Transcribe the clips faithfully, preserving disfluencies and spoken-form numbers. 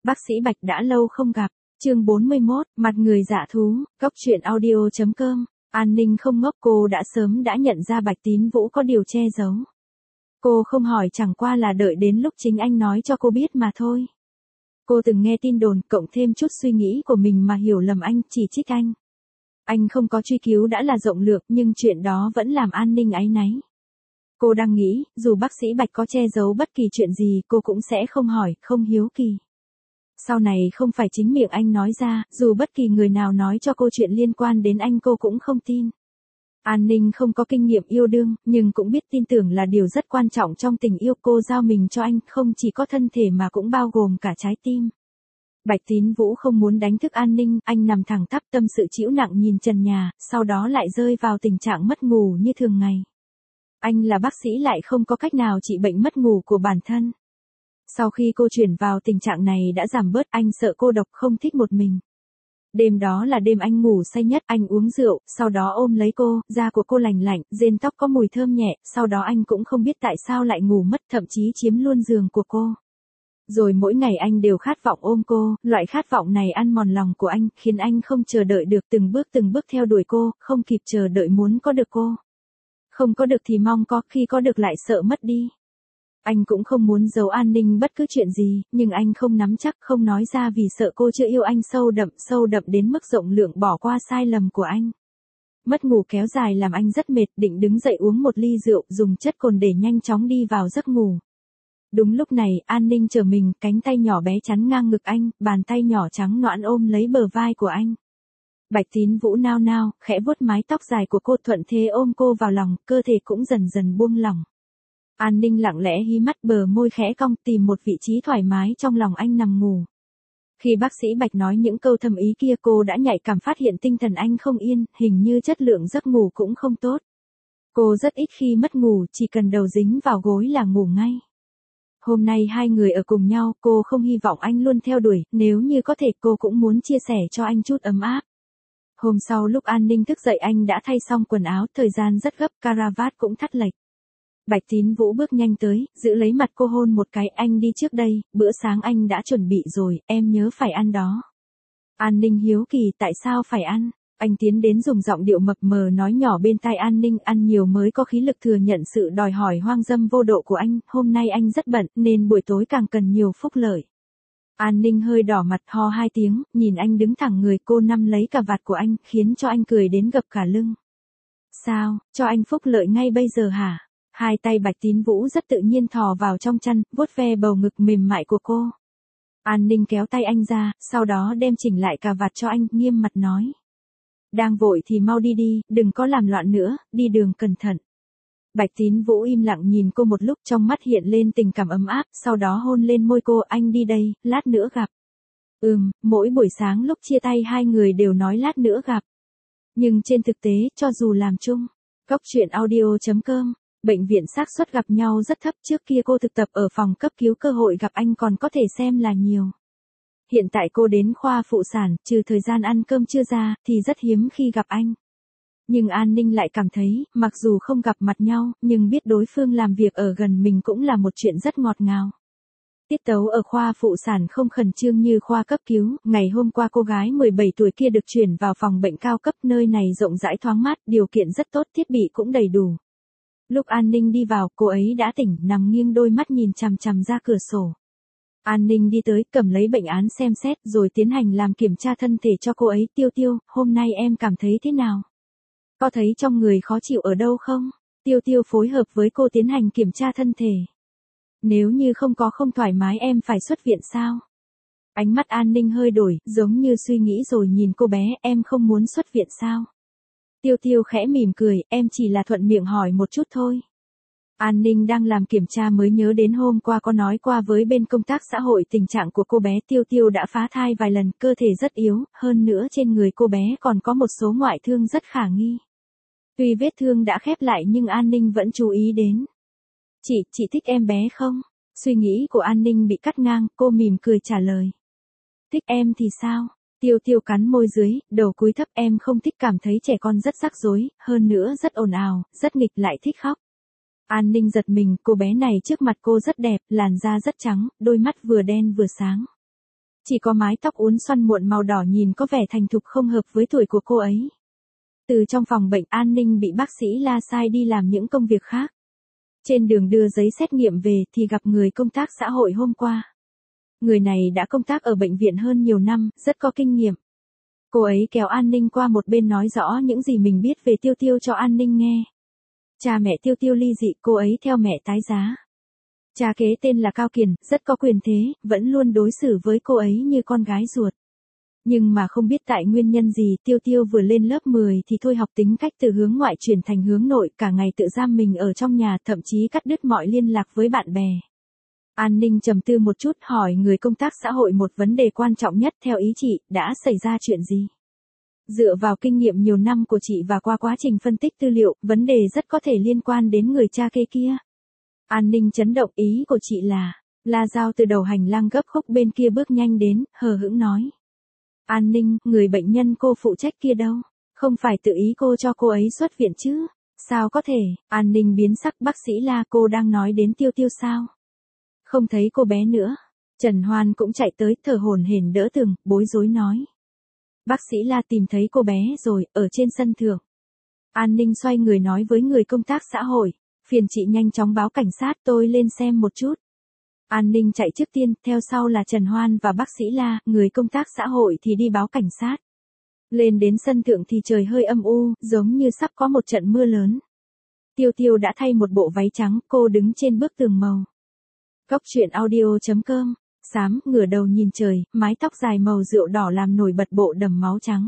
Bác sĩ Bạch đã lâu không gặp. Chương bốn mươi mốt, mặt người dạ thú, góc truyện audio chấm com. An Ninh không ngốc, cô đã sớm đã nhận ra Bạch Tín Vũ có điều che giấu. Cô không hỏi chẳng qua là đợi đến lúc chính anh nói cho cô biết mà thôi. Cô từng nghe tin đồn, cộng thêm chút suy nghĩ của mình mà hiểu lầm anh, chỉ trích anh. Anh không có truy cứu đã là rộng lượng, nhưng chuyện đó vẫn làm An Ninh áy náy. Cô đang nghĩ, dù bác sĩ Bạch có che giấu bất kỳ chuyện gì, cô cũng sẽ không hỏi, không hiếu kỳ. Sau này không phải chính miệng anh nói ra, dù bất kỳ người nào nói cho cô chuyện liên quan đến anh cô cũng không tin. An Ninh không có kinh nghiệm yêu đương, nhưng cũng biết tin tưởng là điều rất quan trọng trong tình yêu. Cô giao mình cho anh, không chỉ có thân thể mà cũng bao gồm cả trái tim. Bạch Tín Vũ không muốn đánh thức An Ninh, anh nằm thẳng tắp tâm sự chịu nặng nhìn trần nhà, sau đó lại rơi vào tình trạng mất ngủ như thường ngày. Anh là bác sĩ lại không có cách nào trị bệnh mất ngủ của bản thân. Sau khi cô chuyển vào tình trạng này đã giảm bớt, anh sợ cô độc không thích một mình. Đêm đó là đêm anh ngủ say nhất, anh uống rượu, sau đó ôm lấy cô, da của cô lành lạnh, rên tóc có mùi thơm nhẹ, sau đó anh cũng không biết tại sao lại ngủ mất, thậm chí chiếm luôn giường của cô. Rồi mỗi ngày anh đều khát vọng ôm cô, loại khát vọng này ăn mòn lòng của anh, khiến anh không chờ đợi được, từng bước từng bước theo đuổi cô, không kịp chờ đợi muốn có được cô. Không có được thì mong có, khi có được lại sợ mất đi. Anh cũng không muốn giấu An Ninh bất cứ chuyện gì, nhưng anh không nắm chắc, không nói ra vì sợ cô chưa yêu anh sâu đậm, sâu đậm đến mức rộng lượng bỏ qua sai lầm của anh. Mất ngủ kéo dài làm anh rất mệt, định đứng dậy uống một ly rượu, dùng chất cồn để nhanh chóng đi vào giấc ngủ. Đúng lúc này, An Ninh trở mình, cánh tay nhỏ bé chắn ngang ngực anh, bàn tay nhỏ trắng nõn ôm lấy bờ vai của anh. Bạch Tín Vũ nao nao, khẽ vuốt mái tóc dài của cô, thuận thế ôm cô vào lòng, cơ thể cũng dần dần buông lỏng. An Ninh lặng lẽ hí mắt, bờ môi khẽ cong, tìm một vị trí thoải mái trong lòng anh nằm ngủ. Khi bác sĩ Bạch nói những câu thâm ý kia, cô đã nhạy cảm phát hiện tinh thần anh không yên, hình như chất lượng giấc ngủ cũng không tốt. Cô rất ít khi mất ngủ, chỉ cần đầu dính vào gối là ngủ ngay. Hôm nay hai người ở cùng nhau, cô không hy vọng anh luôn theo đuổi, nếu như có thể cô cũng muốn chia sẻ cho anh chút ấm áp. Hôm sau lúc An Ninh thức dậy anh đã thay xong quần áo, thời gian rất gấp, caravat cũng thắt lệch. Bạch Tín Vũ bước nhanh tới, giữ lấy mặt cô hôn một cái, anh đi trước đây, bữa sáng anh đã chuẩn bị rồi, em nhớ phải ăn đó. An Ninh hiếu kỳ, tại sao phải ăn? Anh tiến đến dùng giọng điệu mập mờ nói nhỏ bên tai An Ninh, ăn nhiều mới có khí lực thừa nhận sự đòi hỏi hoang dâm vô độ của anh, hôm nay anh rất bận, nên buổi tối càng cần nhiều phúc lợi. An Ninh hơi đỏ mặt, ho hai tiếng, nhìn anh đứng thẳng người, cô nắm lấy cà vạt của anh, khiến cho anh cười đến gập cả lưng. Sao, cho anh phúc lợi ngay bây giờ hả? Hai tay Bạch Tín Vũ rất tự nhiên thò vào trong chăn, vuốt ve bầu ngực mềm mại của cô. An Ninh kéo tay anh ra, sau đó đem chỉnh lại cà vạt cho anh, nghiêm mặt nói. Đang vội thì mau đi đi, đừng có làm loạn nữa, đi đường cẩn thận. Bạch Tín Vũ im lặng nhìn cô một lúc, trong mắt hiện lên tình cảm ấm áp, sau đó hôn lên môi cô, anh đi đây, lát nữa gặp. Ừm, mỗi buổi sáng lúc chia tay hai người đều nói lát nữa gặp. Nhưng trên thực tế, cho dù làm chung, góc truyện audio chấm com, bệnh viện xác suất gặp nhau rất thấp, trước kia cô thực tập ở phòng cấp cứu cơ hội gặp anh còn có thể xem là nhiều. Hiện tại cô đến khoa phụ sản, trừ thời gian ăn cơm trưa ra, thì rất hiếm khi gặp anh. Nhưng An Ninh lại cảm thấy, mặc dù không gặp mặt nhau, nhưng biết đối phương làm việc ở gần mình cũng là một chuyện rất ngọt ngào. Tiết tấu ở khoa phụ sản không khẩn trương như khoa cấp cứu, ngày hôm qua cô gái mười bảy tuổi kia được chuyển vào phòng bệnh cao cấp, nơi này rộng rãi thoáng mát, điều kiện rất tốt, thiết bị cũng đầy đủ. Lúc An Ninh đi vào, cô ấy đã tỉnh, nằm nghiêng đôi mắt nhìn chằm chằm ra cửa sổ. An Ninh đi tới, cầm lấy bệnh án xem xét, rồi tiến hành làm kiểm tra thân thể cho cô ấy. Tiêu Tiêu, hôm nay em cảm thấy thế nào? Có thấy trong người khó chịu ở đâu không? Tiêu Tiêu phối hợp với cô tiến hành kiểm tra thân thể. Nếu như không có không thoải mái em phải xuất viện sao? Ánh mắt An Ninh hơi đổi, giống như suy nghĩ rồi nhìn cô bé, em không muốn xuất viện sao? Tiêu Tiêu khẽ mỉm cười, em chỉ là thuận miệng hỏi một chút thôi. An Ninh đang làm kiểm tra mới nhớ đến hôm qua có nói qua với bên công tác xã hội tình trạng của cô bé. Tiêu Tiêu đã phá thai vài lần, cơ thể rất yếu, hơn nữa trên người cô bé còn có một số ngoại thương rất khả nghi. Tuy vết thương đã khép lại nhưng An Ninh vẫn chú ý đến. Chị, chị thích em bé không? Suy nghĩ của An Ninh bị cắt ngang, cô mỉm cười trả lời. Thích em thì sao? Tiêu Tiêu cắn môi dưới, đầu cúi thấp, em không thích, cảm thấy trẻ con rất rắc rối, hơn nữa rất ồn ào, rất nghịch, lại thích khóc. An Ninh giật mình, cô bé này trước mặt cô rất đẹp, làn da rất trắng, đôi mắt vừa đen vừa sáng. Chỉ có mái tóc uốn xoăn muộn màu đỏ nhìn có vẻ thành thục không hợp với tuổi của cô ấy. Từ trong phòng bệnh an ninh bị bác sĩ la sai đi làm những công việc khác. Trên đường đưa giấy xét nghiệm về thì gặp người công tác xã hội hôm qua. Người này đã công tác ở bệnh viện hơn nhiều năm, rất có kinh nghiệm. Cô ấy kéo An Ninh qua một bên nói rõ những gì mình biết về Tiêu Tiêu cho An Ninh nghe. Cha mẹ Tiêu Tiêu ly dị, cô ấy theo mẹ tái giá. Cha kế tên là Cao Kiền, rất có quyền thế, vẫn luôn đối xử với cô ấy như con gái ruột. Nhưng mà không biết tại nguyên nhân gì, Tiêu Tiêu vừa lên lớp mười thì thôi học tính cách từ hướng ngoại chuyển thành hướng nội, cả ngày tự giam mình ở trong nhà, thậm chí cắt đứt mọi liên lạc với bạn bè. An Ninh trầm tư một chút hỏi người công tác xã hội một vấn đề quan trọng nhất theo ý chị, đã xảy ra chuyện gì? Dựa vào kinh nghiệm nhiều năm của chị và qua quá trình phân tích tư liệu, vấn đề rất có thể liên quan đến người cha kế kia. An Ninh chấn động, ý của chị là, La Giao từ đầu hành lang gấp khúc bên kia bước nhanh đến, hờ hững nói. An Ninh, người bệnh nhân cô phụ trách kia đâu? Không phải tự ý cô cho cô ấy xuất viện chứ? Sao có thể? An Ninh biến sắc, bác sĩ La, cô đang nói đến Tiêu Tiêu sao? Không thấy cô bé nữa. Trần Hoan cũng chạy tới, thở hổn hển đỡ tường, bối rối nói. Bác sĩ La tìm thấy cô bé rồi, ở trên sân thượng. An Ninh xoay người nói với người công tác xã hội, phiền chị nhanh chóng báo cảnh sát, tôi lên xem một chút. An Ninh chạy trước tiên, theo sau là Trần Hoan và bác sĩ La, người công tác xã hội thì đi báo cảnh sát. Lên đến sân thượng thì trời hơi âm u, giống như sắp có một trận mưa lớn. Tiêu Tiêu đã thay một bộ váy trắng, cô đứng trên bức tường màu. Góc truyện audio chấm com, xám, ngửa đầu nhìn trời, mái tóc dài màu rượu đỏ làm nổi bật bộ đầm máu trắng.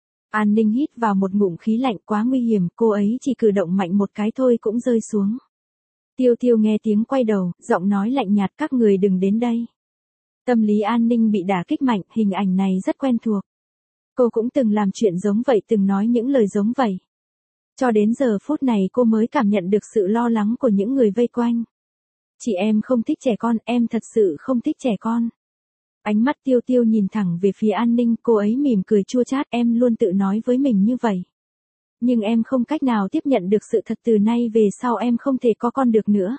An Ninh hít vào một ngụm khí lạnh, quá nguy hiểm, cô ấy chỉ cử động mạnh một cái thôi cũng rơi xuống. Tiêu Tiêu nghe tiếng quay đầu, giọng nói lạnh nhạt, các người đừng đến đây. Tâm lý An Ninh bị đả kích mạnh, hình ảnh này rất quen thuộc. Cô cũng từng làm chuyện giống vậy, từng nói những lời giống vậy. Cho đến giờ phút này cô mới cảm nhận được sự lo lắng của những người vây quanh. Chị em không thích trẻ con, em thật sự không thích trẻ con. Ánh mắt Tiêu Tiêu nhìn thẳng về phía An Ninh, cô ấy mỉm cười chua chát, em luôn tự nói với mình như vậy. Nhưng em không cách nào tiếp nhận được sự thật, từ nay về sau em không thể có con được nữa.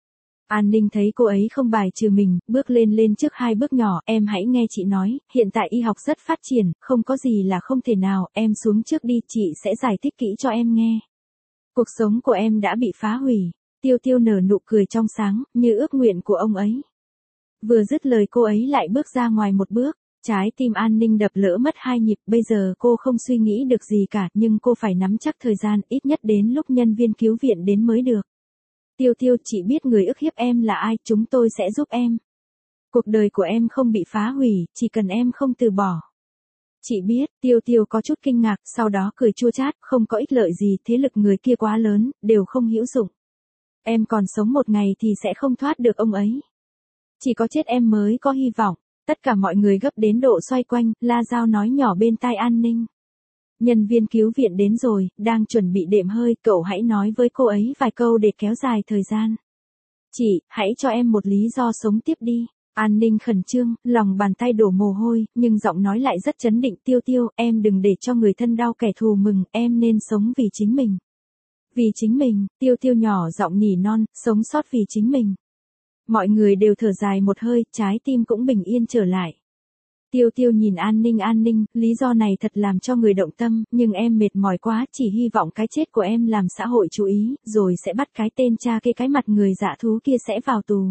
An Ninh thấy cô ấy không bài trừ mình, bước lên lên trước hai bước nhỏ, em hãy nghe chị nói, hiện tại y học rất phát triển, không có gì là không thể nào, em xuống trước đi, chị sẽ giải thích kỹ cho em nghe. Cuộc sống của em đã bị phá hủy. Tiêu Tiêu nở nụ cười trong sáng, như ước nguyện của ông ấy. Vừa dứt lời cô ấy lại bước ra ngoài một bước, trái tim An Ninh đập lỡ mất hai nhịp, bây giờ cô không suy nghĩ được gì cả, nhưng cô phải nắm chắc thời gian, ít nhất đến lúc nhân viên cứu viện đến mới được. Tiêu Tiêu, chị biết người ức hiếp em là ai, chúng tôi sẽ giúp em. Cuộc đời của em không bị phá hủy, chỉ cần em không từ bỏ. Chị biết, Tiêu Tiêu có chút kinh ngạc, sau đó cười chua chát, không có ích lợi gì, thế lực người kia quá lớn, đều không hữu dụng. Em còn sống một ngày thì sẽ không thoát được ông ấy. Chỉ có chết em mới có hy vọng. Tất cả mọi người gấp đến độ xoay quanh, La Giao nói nhỏ bên tai An Ninh. Nhân viên cứu viện đến rồi, đang chuẩn bị đệm hơi, cậu hãy nói với cô ấy vài câu để kéo dài thời gian. Chị, hãy cho em một lý do sống tiếp đi. An Ninh khẩn trương, lòng bàn tay đổ mồ hôi, nhưng giọng nói lại rất trấn định. Tiêu Tiêu, em đừng để cho người thân đau kẻ thù mừng, em nên sống vì chính mình. Vì chính mình, Tiêu Tiêu nhỏ giọng nỉ non, sống sót vì chính mình. Mọi người đều thở dài một hơi, trái tim cũng bình yên trở lại. Tiêu Tiêu nhìn An Ninh, An Ninh, lý do này thật làm cho người động tâm, nhưng em mệt mỏi quá, chỉ hy vọng cái chết của em làm xã hội chú ý, rồi sẽ bắt cái tên cha kê cái mặt người dạ thú kia sẽ vào tù.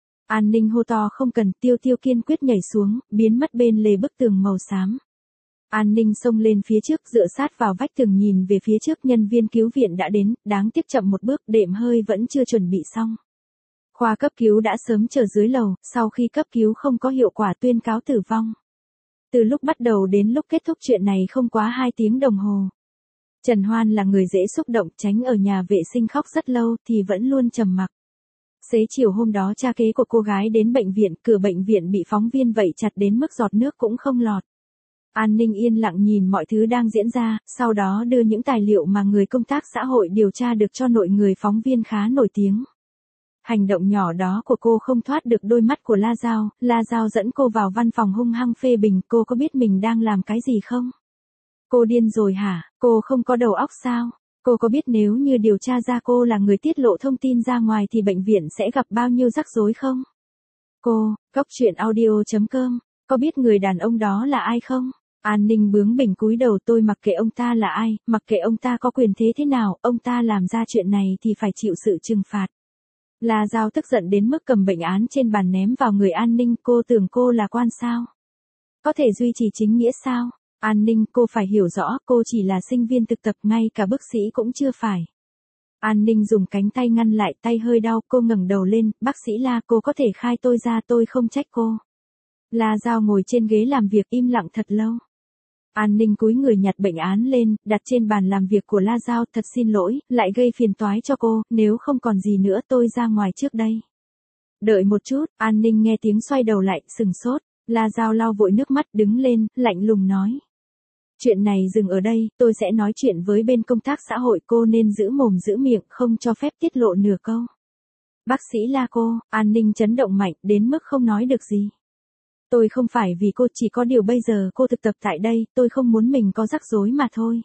An Ninh hô to không cần, Tiêu Tiêu kiên quyết nhảy xuống, biến mất bên lề bức tường màu xám. An Ninh xông lên phía trước, dựa sát vào vách tường nhìn về phía trước, nhân viên cứu viện đã đến, đáng tiếc chậm một bước, đệm hơi vẫn chưa chuẩn bị xong. Khoa cấp cứu đã sớm chờ dưới lầu, sau khi cấp cứu không có hiệu quả tuyên cáo tử vong. Từ lúc bắt đầu đến lúc kết thúc chuyện này không quá hai tiếng đồng hồ. Trần Hoan là người dễ xúc động, tránh ở nhà vệ sinh khóc rất lâu thì vẫn luôn trầm mặc. Xế chiều hôm đó cha kế của cô gái đến bệnh viện, cửa bệnh viện bị phóng viên vây chặt đến mức giọt nước cũng không lọt. An Ninh yên lặng nhìn mọi thứ đang diễn ra, sau đó đưa những tài liệu mà người công tác xã hội điều tra được cho nội người phóng viên khá nổi tiếng. Hành động nhỏ đó của cô không thoát được đôi mắt của La Giao, La Giao dẫn cô vào văn phòng hung hăng phê bình, cô có biết mình đang làm cái gì không? Cô điên rồi hả, cô không có đầu óc sao? Cô có biết nếu như điều tra ra cô là người tiết lộ thông tin ra ngoài thì bệnh viện sẽ gặp bao nhiêu rắc rối không? Cô, góc truyện audio chấm com Có biết người đàn ông đó là ai không? An Ninh bướng bỉnh cúi đầu, tôi mặc kệ ông ta là ai, mặc kệ ông ta có quyền thế thế nào, ông ta làm ra chuyện này thì phải chịu sự trừng phạt. La Giao tức giận đến mức cầm bệnh án trên bàn ném vào người An Ninh, cô tưởng cô là quan sao? Có thể duy trì chính nghĩa sao? An Ninh, cô phải hiểu rõ, cô chỉ là sinh viên thực tập, ngay cả bác sĩ cũng chưa phải. An Ninh dùng cánh tay ngăn lại, tay hơi đau, cô ngẩng đầu lên, bác sĩ La, cô có thể khai tôi ra, tôi không trách cô. La Giao ngồi trên ghế làm việc im lặng thật lâu. An Ninh cúi người nhặt bệnh án lên, đặt trên bàn làm việc của La Giao, thật xin lỗi, lại gây phiền toái cho cô, nếu không còn gì nữa tôi ra ngoài trước đây. Đợi một chút, An Ninh nghe tiếng xoay đầu lại, sừng sốt, La Giao lau vội nước mắt đứng lên, lạnh lùng nói. Chuyện này dừng ở đây, tôi sẽ nói chuyện với bên công tác xã hội, cô nên giữ mồm giữ miệng, không cho phép tiết lộ nửa câu. Bác sĩ La cô, An Ninh chấn động mạnh, đến mức không nói được gì. Tôi không phải vì cô, chỉ có điều bây giờ cô thực tập tại đây, tôi không muốn mình có rắc rối mà thôi.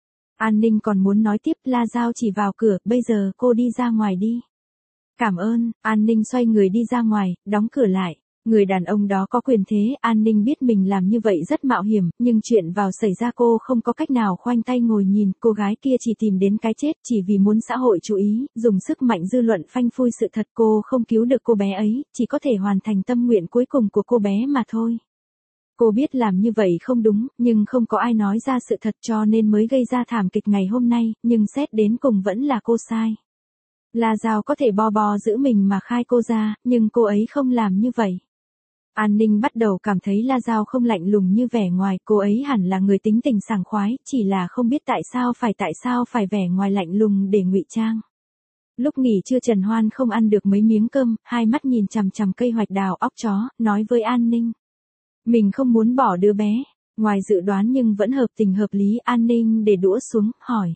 An Ninh còn muốn nói tiếp, La Giao chỉ vào cửa, bây giờ cô đi ra ngoài đi. Cảm ơn, An Ninh xoay người đi ra ngoài, đóng cửa lại. Người đàn ông đó có quyền thế, An Ninh biết mình làm như vậy rất mạo hiểm, nhưng chuyện vào xảy ra cô không có cách nào khoanh tay ngồi nhìn, cô gái kia chỉ tìm đến cái chết chỉ vì muốn xã hội chú ý, dùng sức mạnh dư luận phanh phui sự thật, cô không cứu được cô bé ấy, chỉ có thể hoàn thành tâm nguyện cuối cùng của cô bé mà thôi. Cô biết làm như vậy không đúng, nhưng không có ai nói ra sự thật cho nên mới gây ra thảm kịch ngày hôm nay, nhưng xét đến cùng vẫn là cô sai. La Giao có thể bo bo giữ mình mà khai cô ra, nhưng cô ấy không làm như vậy. An Ninh bắt đầu cảm thấy La Giao không lạnh lùng như vẻ ngoài, cô ấy hẳn là người tính tình sảng khoái, chỉ là không biết tại sao phải tại sao phải vẻ ngoài lạnh lùng để ngụy trang. Lúc nghỉ trưa Trần Hoan không ăn được mấy miếng cơm, hai mắt nhìn chằm chằm cây hoạch đào óc chó, nói với An Ninh. Mình không muốn bỏ đứa bé, ngoài dự đoán nhưng vẫn hợp tình hợp lý. An Ninh để đũa xuống, hỏi.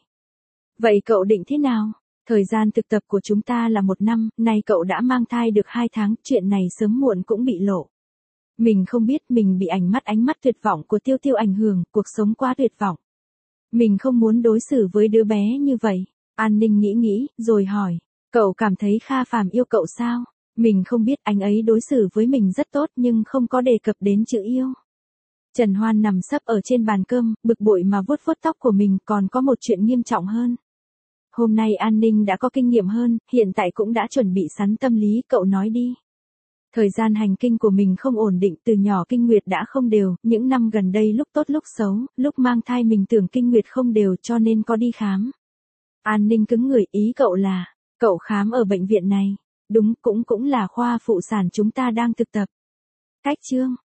Vậy cậu định thế nào? Thời gian thực tập của chúng ta là một năm, nay cậu đã mang thai được hai tháng, chuyện này sớm muộn cũng bị lộ. Mình không biết mình bị ánh mắt ánh mắt tuyệt vọng của Tiêu Tiêu ảnh hưởng, cuộc sống quá tuyệt vọng. Mình không muốn đối xử với đứa bé như vậy. An Ninh nghĩ nghĩ, rồi hỏi. Cậu cảm thấy Kha Phàm yêu cậu sao? Mình không biết, anh ấy đối xử với mình rất tốt nhưng không có đề cập đến chữ yêu. Trần Hoan nằm sấp ở trên bàn cơm, bực bội mà vuốt vuốt tóc của mình, còn có một chuyện nghiêm trọng hơn. Hôm nay An Ninh đã có kinh nghiệm hơn, hiện tại cũng đã chuẩn bị sẵn tâm lý, cậu nói đi. Thời gian hành kinh của mình không ổn định, từ nhỏ kinh nguyệt đã không đều, những năm gần đây lúc tốt lúc xấu, lúc mang thai mình tưởng kinh nguyệt không đều cho nên có đi khám. An Ninh cứng người, ý cậu là, cậu khám ở bệnh viện này. Đúng, cũng cũng là khoa phụ sản chúng ta đang thực tập. Cách chương.